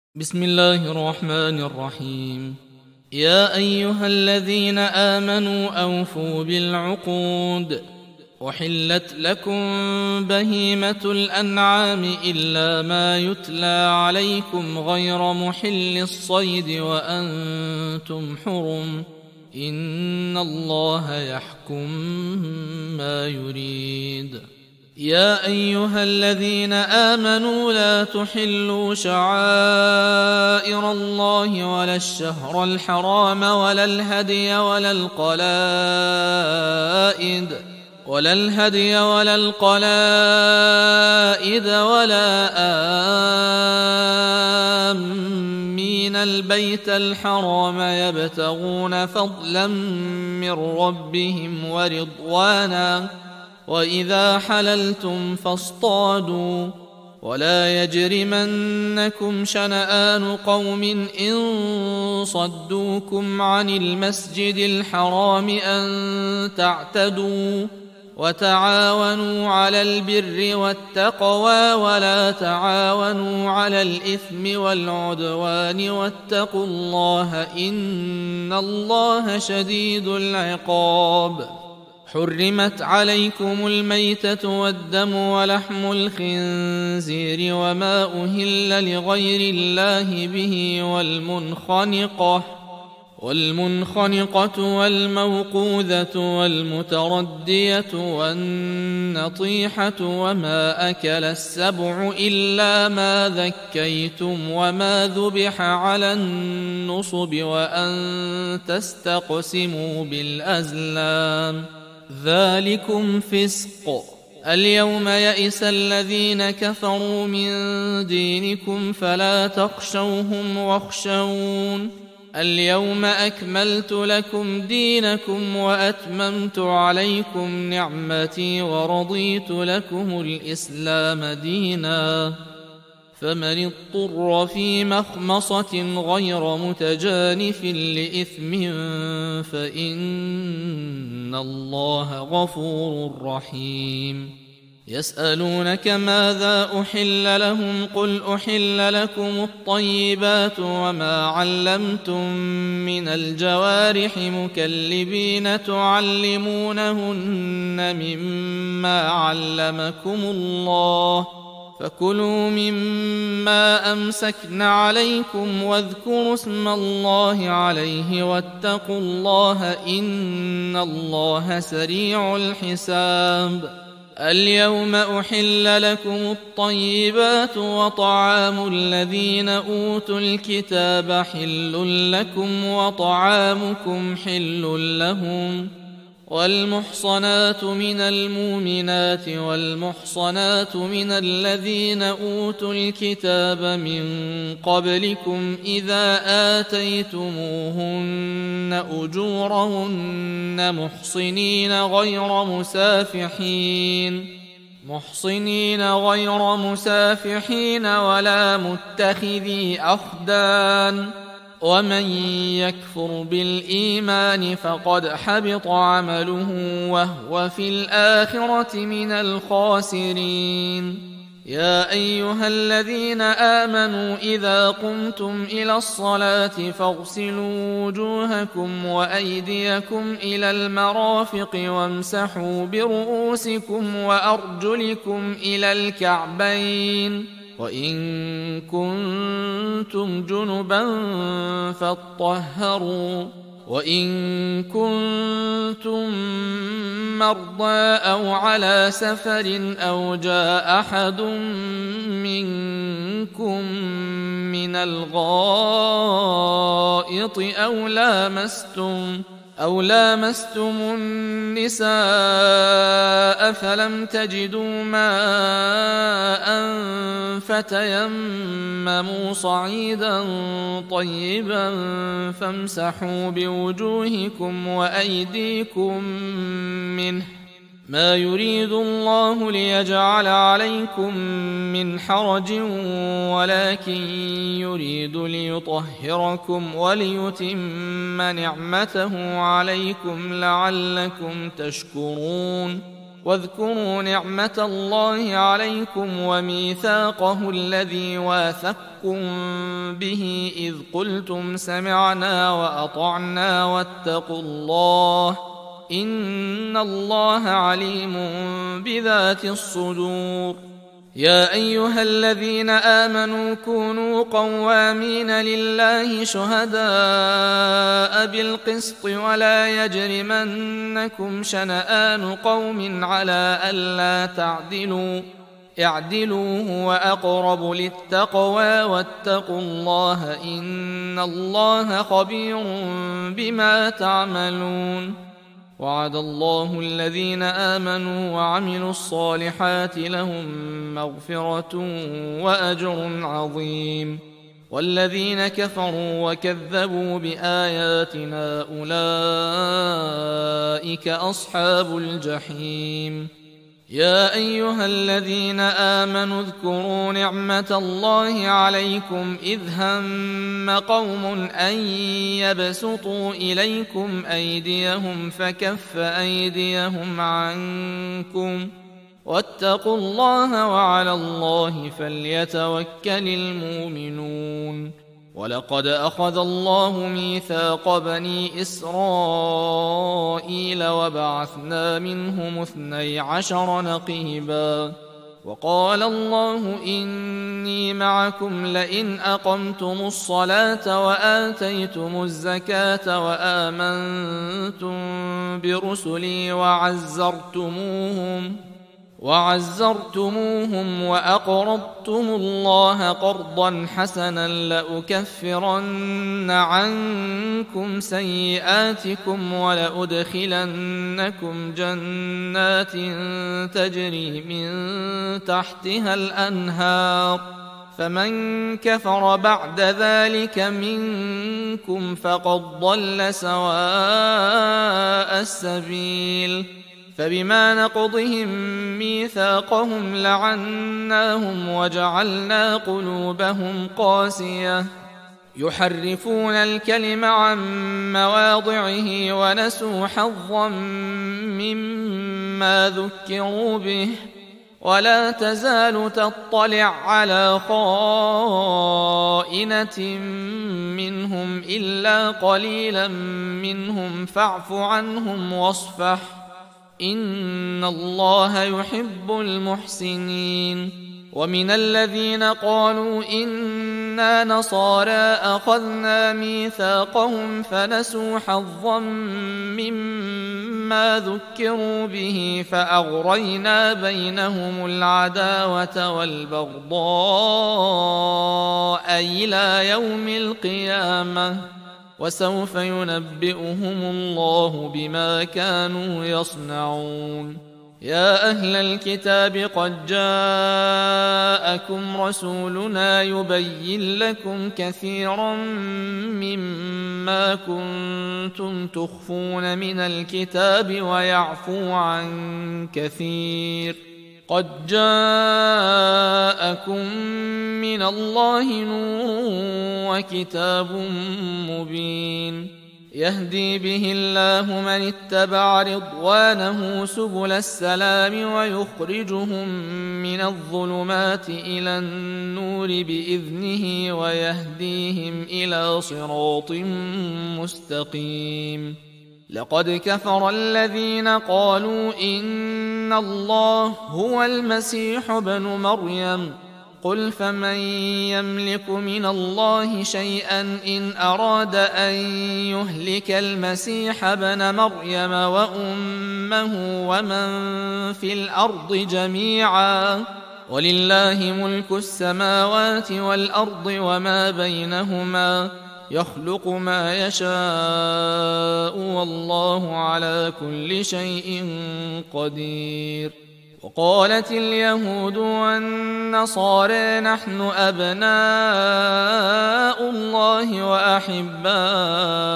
بسم الله الرحمن الرحيم. يا أيها الذين آمنوا أوفوا بالعقود. أحلت لكم بهيمة الأنعام إلا ما يتلى عليكم غير محل الصيد وأنتم حرم، إن الله يحكم ما يريد. يا أيها الذين آمنوا لا تحلوا شعائر الله ولا الشهر الحرام ولا الهدي ولا القلائد ولا آمين البيت الحرام يبتغون فضلا من ربهم ورضوانا، وإذا حللتم فاصطادوا، ولا يجرمنكم شنآن قوم إن صدوكم عن المسجد الحرام أن تعتدوا، وتعاونوا على البر والتقوى ولا تعاونوا على الإثم والعدوان، واتقوا الله إن الله شديد العقاب. حرمت عليكم الميتة والدم ولحم الخنزير وما أهل لغير الله به، والمنخنقة والموقوذة والمتردية والنطيحة وما أكل السبع إلا ما ذكيتم وما ذبح على النصب وأن تستقسموا بالأزلام، ذلكم فسق. اليوم يئس الذين كفروا من دينكم فلا تخشوهم واخشون. اليوم أكملت لكم دينكم وأتممت عليكم نعمتي ورضيت لكم الإسلام دينا، فمن اضطر في مخمصة غير متجانف لإثم فإن الله غفور رحيم. يسألونك ماذا أحل لهم، قل أحل لكم الطيبات وما علمتم من الجوارح مكلبين تعلمونهن مما علمكم الله، فكلوا مما أمسكن عليكم واذكروا اسم الله عليه واتقوا الله إن الله سريع الحساب. اليوم أحل لكم الطيبات وطعام الذين أوتوا الكتاب حل لكم وطعامكم حل لهم، والمحصنات من المؤمنات والمحصنات من الذين أوتوا الكتاب من قبلكم إذا آتيتموهن أجورهن محصنين غير مسافحين ولا متخذي أخدان، ومن يكفر بالإيمان فقد حبط عمله وهو في الآخرة من الخاسرين. يا أيها الذين آمنوا إذا قمتم إلى الصلاة فاغسلوا وجوهكم وأيديكم إلى المرافق وامسحوا برؤوسكم وأرجلكم إلى الكعبين، وإن كنتم جنبا فاطهروا، وإن كنتم مرضى أو على سفر أو جاء أحد منكم من الغائط أو لامستم النساء فلم تجدوا ماء فتيمموا صعيدا طيبا فامسحوا بوجوهكم وأيديكم منه، ما يريد الله ليجعل عليكم من حرج ولكن يريد ليطهركم وليتم نعمته عليكم لعلكم تشكرون. واذكروا نعمة الله عليكم وميثاقه الذي واثقكم به إذ قلتم سمعنا وأطعنا واتقوا الله إن الله عليم بذات الصدور. يا أيها الذين آمنوا كونوا قوامين لله شهداء بالقسط ولا يجرمنكم شنآن قوم على ألا تعدلوا اعدلوا هو أقرب للتقوى واتقوا الله إن الله خبير بما تعملون. وعد الله الذين آمنوا وعملوا الصالحات لهم مغفرة وأجر عظيم، والذين كفروا وكذبوا بآياتنا أولئك أصحاب الجحيم. يا أيها الذين آمنوا اذكروا نعمة الله عليكم إذ هم قوم أن يبسطوا إليكم أيديهم فكف أيديهم عنكم واتقوا الله وعلى الله فليتوكل المؤمنون. ولقد أخذ الله ميثاق بني إسرائيل وبعثنا منهم 12 نقيبا وقال الله إني معكم لئن أقمتم الصلاة وآتيتم الزكاة وآمنتم برسلي وعزرتموهم وأقرضتم الله قرضا حسنا لأكفرن عنكم سيئاتكم ولأدخلنكم جنات تجري من تحتها الأنهار فمن كفر بعد ذلك منكم فقد ضل سواء السبيل. فبما نقضهم ميثاقهم لعناهم وجعلنا قلوبهم قاسية يحرفون الكلم عن مواضعه ونسوا حظا مما ذكروا به ولا تزال تطلع على خائنة منهم إلا قليلا منهم فاعف عنهم واصفح إن الله يحب المحسنين. ومن الذين قالوا إنا نصارى أخذنا ميثاقهم فنسوا حظا مما ذكروا به فأغرينا بينهم العداوة والبغضاء إلى يوم القيامة وسوف ينبئهم الله بما كانوا يصنعون. يا أهل الكتاب قد جاءكم رسولنا يبين لكم كثيرا مما كنتم تخفون من الكتاب ويعفو عن كثير. قد جاءكم من الله نور وكتاب مبين يهدي به الله من اتبع رضوانه سبل السلام ويخرجهم من الظلمات إلى النور بإذنه ويهديهم إلى صراط مستقيم. لقد كفر الذين قالوا إن الله هو المسيح ابن مريم قل فمن يملك من الله شيئا إن أراد أن يهلك المسيح ابن مريم وأمه ومن في الأرض جميعا ولله ملك السماوات والأرض وما بينهما يخلق ما يشاء والله على كل شيء قدير. وقالت اليهود والنصارى نحن أبناء الله وأحباؤه